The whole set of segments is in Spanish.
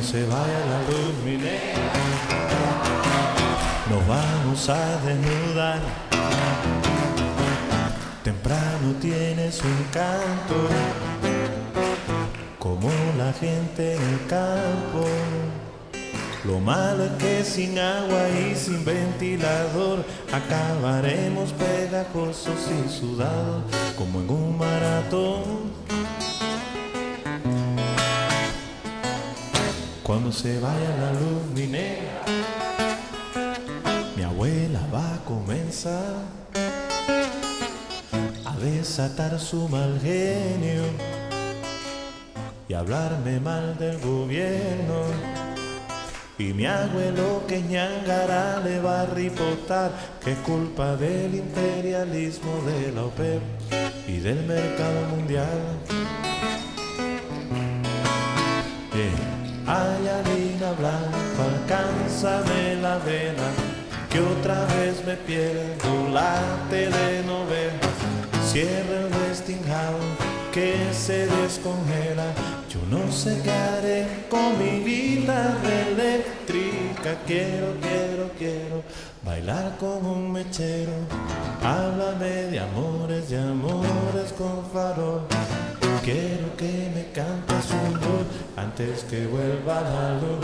Cuando se vaya la luz, mi negra, nos vamos a desnudar. Temprano tienes un canto, como la gente en el campo. Lo malo es que sin agua y sin ventilador acabaremos pegajosos y sudados como en un maratón. Cuando se vaya la luz, mi negra, mi abuela va a comenzar a desatar su mal genio y hablarme mal del gobierno. Y mi abuelo que ñangara le va a ripotar que es culpa del imperialismo de la OPEP y del mercado mundial. Ay, harina blanca, alcánzame la vena, que otra vez me pierdo la telenovela. Cierra el Westinghouse que se descongela. Yo no sé qué haré con mi guitarra eléctrica. Quiero bailar con un mechero. Háblame de amores con farol. Quiero que me cantes un blues antes que vuelva la luz.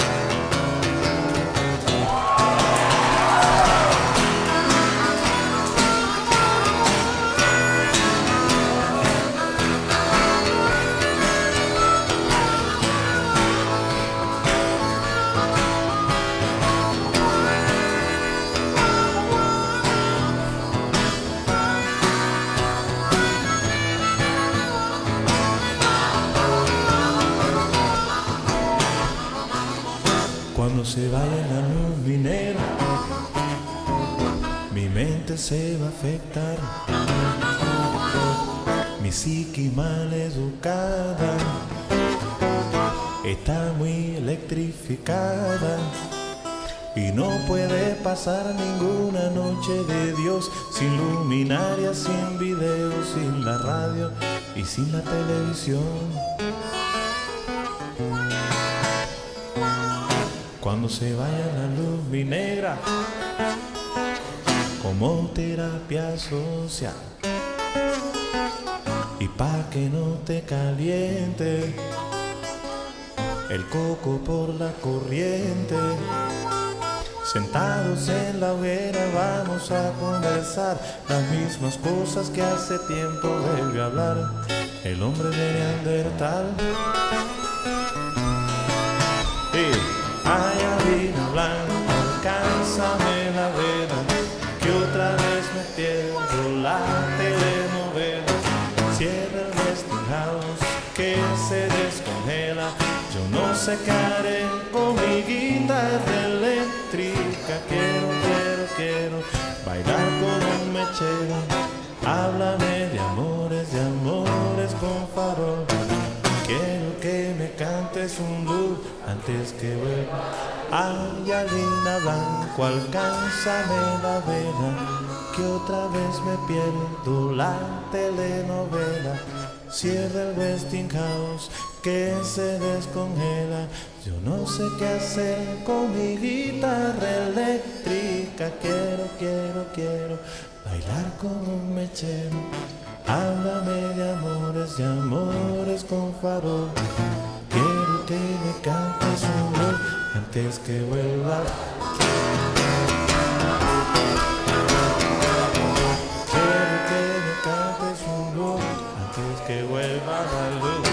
Cuando se vaya la luz, mi negra, mi mente se va a afectar. Mi psique mal educada está muy electrificada y no puede pasar ninguna noche de Dios sin luminarias, sin video, sin la radio y sin la televisión. Cuando se vaya la luz, mi negra, como terapia social, y pa' que no te caliente el coco por la corriente, sentados en la hoguera vamos a conversar las mismas cosas que hace tiempo debió hablar el hombre de Neandertal. Ay, harina blanca, alcánzame la vena, que otra vez me pierdo la telenovela. Cierra el Westinghouse que se descongela. Yo no sé qué haré con mi guitarra eléctrica. Quiero bailar con un mechero. Háblame de amores con farol. Quiero que me cantes un blues antes que vuelva. Ay, harina blanco, alcánzame la vena, que otra vez me pierdo la telenovela. Cierra el Westinghouse que se descongela. Yo no sé qué hacer con mi guitarra eléctrica. Quiero bailar con un mechero. Háblame de amores con farol. Quiero que me cantes un blues antes que vuelva. Quiero que me cantes un blues antes que vuelva la luz.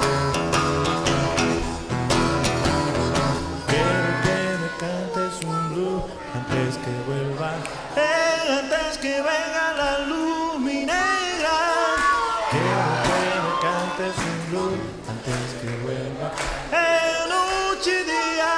Quiero que me cantes un blues antes que vuelva. Antes que venga la luz, mi negra. Quiero que me cantes un blues antes que vuelva. Noche y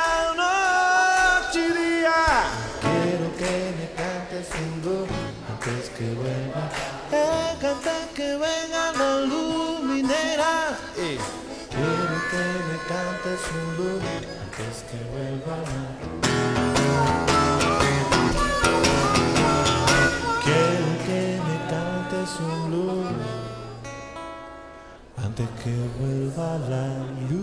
día. Quiero que me cantes un blues antes que vuelva. Antes que venga la luz, mi negra. Quiero que me cantes un blues antes que vuelva la luz. Quiero que me cantes un blues antes que vuelva la luz.